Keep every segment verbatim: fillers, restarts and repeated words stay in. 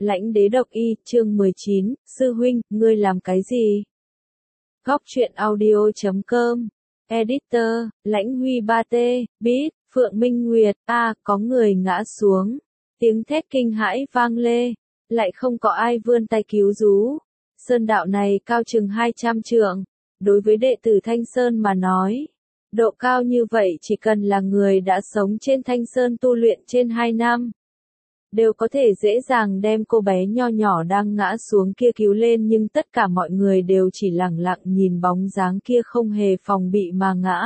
Lãnh đế độc y, chương mười chín, sư huynh, ngươi làm cái gì? Góc truyện audio chấm com, editor, Lãnh Huy ba T, beat, Phượng Minh Nguyệt, a, có người ngã xuống. Tiếng thét kinh hãi vang lê, lại không có ai vươn tay cứu rú. Sơn đạo này cao chừng hai trăm trượng, đối với đệ tử Thanh Sơn mà nói. Độ cao như vậy chỉ cần là người đã sống trên Thanh Sơn tu luyện trên hai năm. Đều có thể dễ dàng đem cô bé nho nhỏ đang ngã xuống kia cứu lên, nhưng tất cả mọi người đều chỉ lẳng lặng nhìn bóng dáng kia không hề phòng bị mà ngã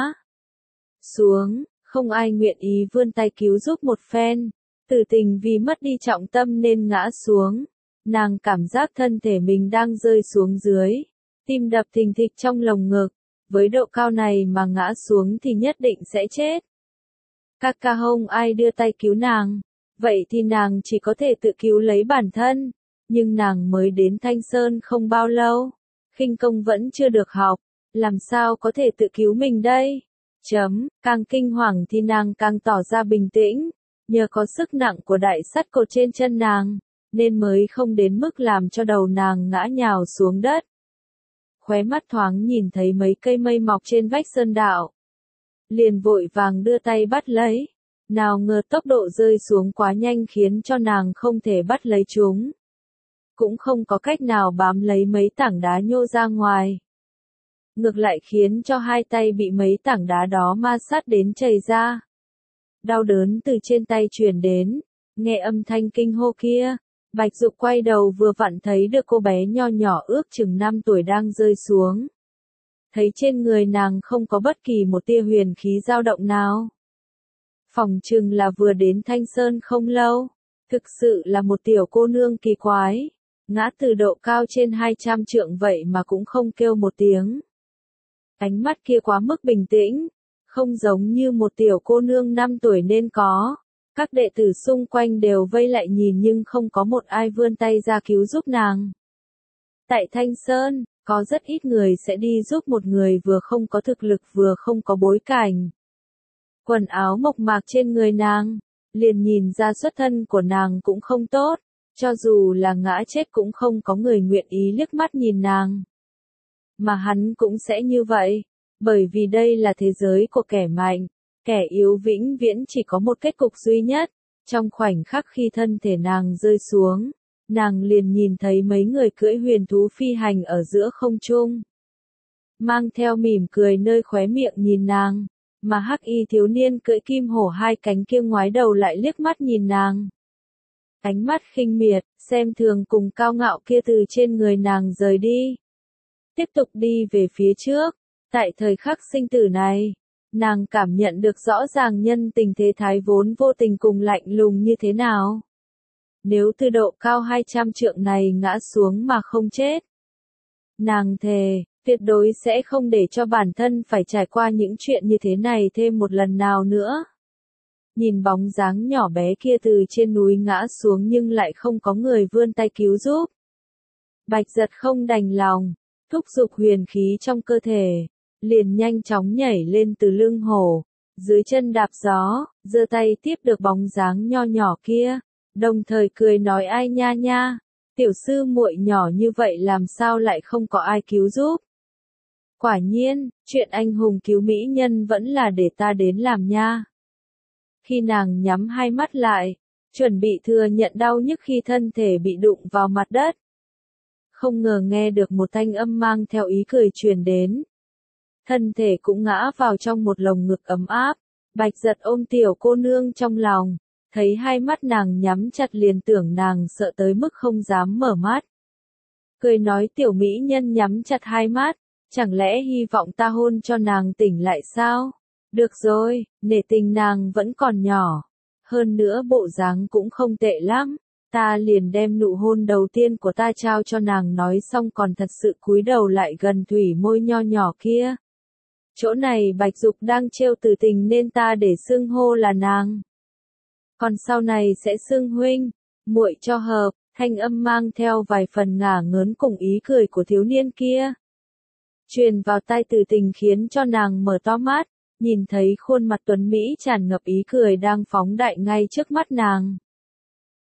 xuống, không ai nguyện ý vươn tay cứu giúp một phen. Tử Tình vì mất đi trọng tâm nên ngã xuống, nàng cảm giác thân thể mình đang rơi xuống dưới, tim đập thình thịch trong lồng ngực, với độ cao này mà ngã xuống thì nhất định sẽ chết. Các ca không ai đưa tay cứu nàng. Vậy thì nàng chỉ có thể tự cứu lấy bản thân, nhưng nàng mới đến Thanh Sơn không bao lâu, khinh công vẫn chưa được học, làm sao có thể tự cứu mình đây? Chấm, càng kinh hoàng thì nàng càng tỏ ra bình tĩnh, nhờ có sức nặng của đại sắt cột trên chân nàng, nên mới không đến mức làm cho đầu nàng ngã nhào xuống đất. Khóe mắt thoáng nhìn thấy mấy cây mây mọc trên vách sơn đạo, liền vội vàng đưa tay bắt lấy. Nào ngờ tốc độ rơi xuống quá nhanh khiến cho nàng không thể bắt lấy chúng. Cũng không có cách nào bám lấy mấy tảng đá nhô ra ngoài. Ngược lại khiến cho hai tay bị mấy tảng đá đó ma sát đến chảy ra. Đau đớn từ trên tay truyền đến, nghe âm thanh kinh hô kia. Bạch Dục quay đầu vừa vặn thấy được cô bé nho nhỏ ước chừng năm tuổi đang rơi xuống. Thấy trên người nàng không có bất kỳ một tia huyền khí dao động nào. Phòng chừng là vừa đến Thanh Sơn không lâu, thực sự là một tiểu cô nương kỳ quái, ngã từ độ cao trên hai trăm trượng vậy mà cũng không kêu một tiếng. Ánh mắt kia quá mức bình tĩnh, không giống như một tiểu cô nương năm tuổi nên có. Các đệ tử xung quanh đều vây lại nhìn nhưng không có một ai vươn tay ra cứu giúp nàng. Tại Thanh Sơn, có rất ít người sẽ đi giúp một người vừa không có thực lực vừa không có bối cảnh. Quần áo mộc mạc trên người nàng, liền nhìn ra xuất thân của nàng cũng không tốt, cho dù là ngã chết cũng không có người nguyện ý liếc mắt nhìn nàng. Mà hắn cũng sẽ như vậy, bởi vì đây là thế giới của kẻ mạnh, kẻ yếu vĩnh viễn chỉ có một kết cục duy nhất. Trong khoảnh khắc khi thân thể nàng rơi xuống, nàng liền nhìn thấy mấy người cưỡi huyền thú phi hành ở giữa không trung. Mang theo mỉm cười nơi khóe miệng nhìn nàng. Mà hắc y thiếu niên cưỡi kim hổ hai cánh kia ngoái đầu lại liếc mắt nhìn nàng. Ánh mắt khinh miệt, xem thường cùng cao ngạo kia từ trên người nàng rời đi. Tiếp tục đi về phía trước. Tại thời khắc sinh tử này, nàng cảm nhận được rõ ràng nhân tình thế thái vốn vô tình cùng lạnh lùng như thế nào. Nếu từ độ cao hai trăm trượng này ngã xuống mà không chết, nàng thề, tuyệt đối sẽ không để cho bản thân phải trải qua những chuyện như thế này thêm một lần nào nữa. Nhìn bóng dáng nhỏ bé kia từ trên núi ngã xuống nhưng lại không có người vươn tay cứu giúp. Bạch Giật không đành lòng, thúc giục huyền khí trong cơ thể, liền nhanh chóng nhảy lên từ lưng hổ, dưới chân đạp gió, giơ tay tiếp được bóng dáng nho nhỏ kia, đồng thời cười nói ai nha nha, tiểu sư muội nhỏ như vậy làm sao lại không có ai cứu giúp. Quả nhiên, chuyện anh hùng cứu mỹ nhân vẫn là để ta đến làm nha. Khi nàng nhắm hai mắt lại, chuẩn bị thừa nhận đau nhức khi thân thể bị đụng vào mặt đất. Không ngờ nghe được một thanh âm mang theo ý cười truyền đến. Thân thể cũng ngã vào trong một lồng ngực ấm áp, Bạch Giật ôm tiểu cô nương trong lòng, thấy hai mắt nàng nhắm chặt liền tưởng nàng sợ tới mức không dám mở mắt. Cười nói tiểu mỹ nhân nhắm chặt hai mắt. Chẳng lẽ hy vọng ta hôn cho nàng tỉnh lại sao? Được rồi, nể tình nàng vẫn còn nhỏ. Hơn nữa bộ dáng cũng không tệ lắm. Ta liền đem nụ hôn đầu tiên của ta trao cho nàng nói xong còn thật sự cúi đầu lại gần thủy môi nho nhỏ kia. Chỗ này Bạch Dục đang trêu Tử Tình nên ta để xưng hô là nàng. Còn sau này sẽ xưng huynh, muội cho hợp, thanh âm mang theo vài phần ngả ngớn cùng ý cười của thiếu niên kia. Truyền vào tai Tử Tình khiến cho nàng mở to mắt, nhìn thấy khuôn mặt tuấn Mỹ tràn ngập ý cười đang phóng đại ngay trước mắt nàng.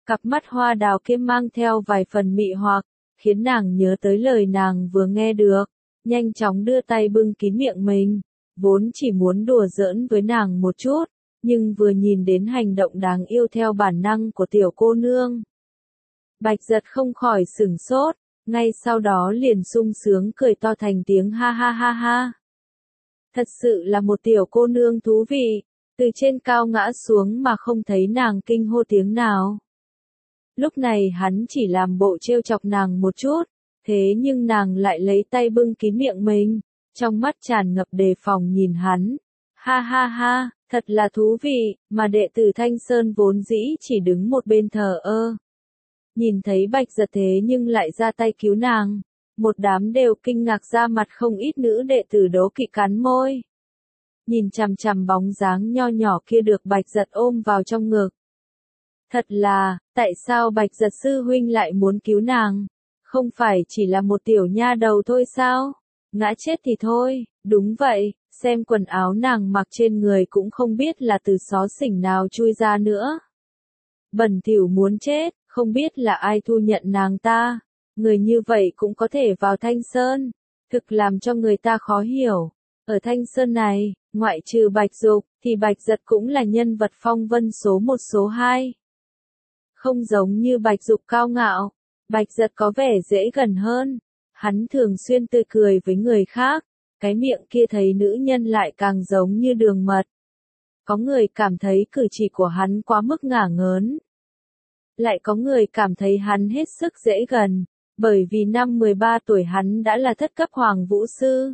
Cặp mắt hoa đào kia mang theo vài phần mị hoặc, khiến nàng nhớ tới lời nàng vừa nghe được, nhanh chóng đưa tay bưng kín miệng mình, vốn chỉ muốn đùa giỡn với nàng một chút, nhưng vừa nhìn đến hành động đáng yêu theo bản năng của tiểu cô nương. Bạch Giật không khỏi sửng sốt, ngay sau đó liền sung sướng cười to thành tiếng ha ha ha ha. Thật sự là một tiểu cô nương thú vị, từ trên cao ngã xuống mà không thấy nàng kinh hô tiếng nào. Lúc này hắn chỉ làm bộ trêu chọc nàng một chút, thế nhưng nàng lại lấy tay bưng kín miệng mình, trong mắt tràn ngập đề phòng nhìn hắn. Ha ha ha, thật là thú vị, mà đệ tử Thanh Sơn vốn dĩ chỉ đứng một bên thờ ơ. Nhìn thấy Bạch Giật thế nhưng lại ra tay cứu nàng, một đám đều kinh ngạc ra mặt, không ít nữ đệ tử đố kỵ cắn môi. Nhìn chằm chằm bóng dáng nho nhỏ kia được Bạch Giật ôm vào trong ngực. Thật là, tại sao Bạch Giật sư huynh lại muốn cứu nàng? Không phải chỉ là một tiểu nha đầu thôi sao? Ngã chết thì thôi, đúng vậy, xem quần áo nàng mặc trên người cũng không biết là từ xó xỉnh nào chui ra nữa. Bẩn thỉu muốn chết, không biết là ai thu nhận nàng ta. Người như vậy cũng có thể vào Thanh Sơn, thực làm cho người ta khó hiểu. Ở Thanh Sơn này, ngoại trừ Bạch Dục, thì Bạch Giật cũng là nhân vật phong vân số một số hai. Không giống như Bạch Dục cao ngạo, Bạch Giật có vẻ dễ gần hơn. Hắn thường xuyên tươi cười với người khác, cái miệng kia thấy nữ nhân lại càng giống như đường mật. Có người cảm thấy cử chỉ của hắn quá mức ngả ngớn. Lại có người cảm thấy hắn hết sức dễ gần, bởi vì năm mười ba tuổi hắn đã là thất cấp hoàng vũ sư.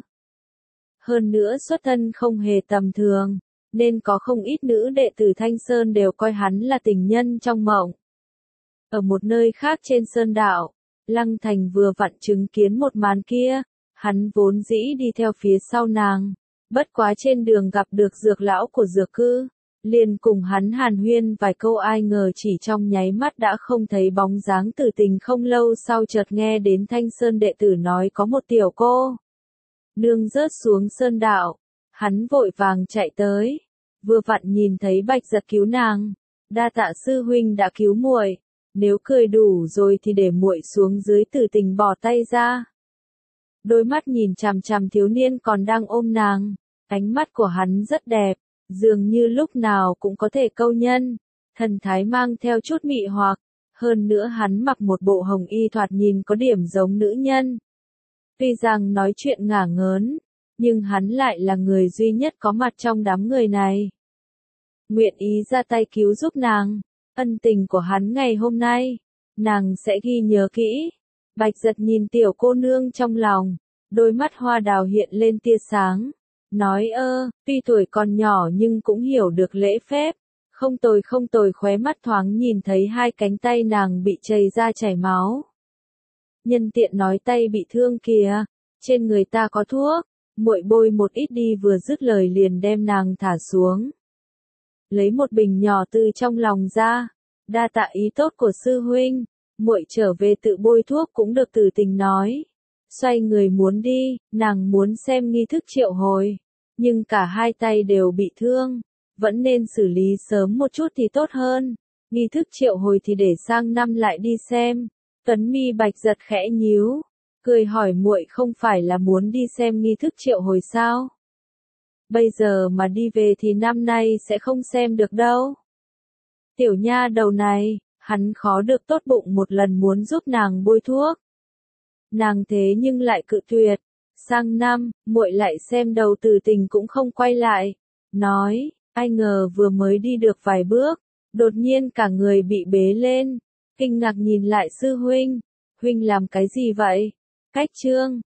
Hơn nữa xuất thân không hề tầm thường, nên có không ít nữ đệ tử Thanh Sơn đều coi hắn là tình nhân trong mộng. Ở một nơi khác trên sơn đạo, Lăng Thành vừa vặn chứng kiến một màn kia, hắn vốn dĩ đi theo phía sau nàng, bất quá trên đường gặp được dược lão của dược cư, liền cùng hắn hàn huyên vài câu, ai ngờ chỉ trong nháy mắt đã không thấy bóng dáng. Tử tình không lâu sau chợt nghe đến Thanh Sơn đệ tử nói có một tiểu cô nương rớt xuống sơn đạo, hắn vội vàng chạy tới, vừa vặn nhìn thấy Bạch Giật cứu nàng, đa tạ sư huynh đã cứu muội, nếu cười đủ rồi thì để muội xuống dưới. Tử tình bỏ tay ra, đôi mắt nhìn chằm chằm thiếu niên còn đang ôm nàng, ánh mắt của hắn rất đẹp, dường như lúc nào cũng có thể câu nhân, thần thái mang theo chút mị hoặc, hơn nữa hắn mặc một bộ hồng y thoạt nhìn có điểm giống nữ nhân. Tuy rằng nói chuyện ngả ngớn, nhưng hắn lại là người duy nhất có mặt trong đám người này. Nguyện ý ra tay cứu giúp nàng, ân tình của hắn ngày hôm nay, nàng sẽ ghi nhớ kỹ. Bạch Giật nhìn tiểu cô nương trong lòng, đôi mắt hoa đào hiện lên tia sáng, nói ơ, tuy tuổi còn nhỏ nhưng cũng hiểu được lễ phép, không tồi không tồi. Khóe mắt thoáng nhìn thấy hai cánh tay nàng bị chảy ra chảy máu. Nhân tiện nói tay bị thương kìa, trên người ta có thuốc, muội bôi một ít đi. Vừa dứt lời liền đem nàng thả xuống, lấy một bình nhỏ từ trong lòng ra, đa tạ ý tốt của sư huynh, muội trở về tự bôi thuốc cũng được. Tử tình nói, xoay người muốn đi, nàng muốn xem nghi thức triệu hồi, nhưng cả hai tay đều bị thương, vẫn nên xử lý sớm một chút thì tốt hơn. Nghi thức triệu hồi thì để sang năm lại đi xem. Tuấn mi Bạch Giật khẽ nhíu, cười hỏi muội không phải là muốn đi xem nghi thức triệu hồi sao? Bây giờ mà đi về thì năm nay sẽ không xem được đâu. Tiểu nha đầu này, hắn khó được tốt bụng một lần muốn giúp nàng bôi thuốc. Nàng thế nhưng lại cự tuyệt, sang năm, muội lại xem. Đầu Tử tình cũng không quay lại, nói, ai ngờ vừa mới đi được vài bước, đột nhiên cả người bị bế lên, kinh ngạc nhìn lại sư huynh, huynh làm cái gì vậy? Cách chương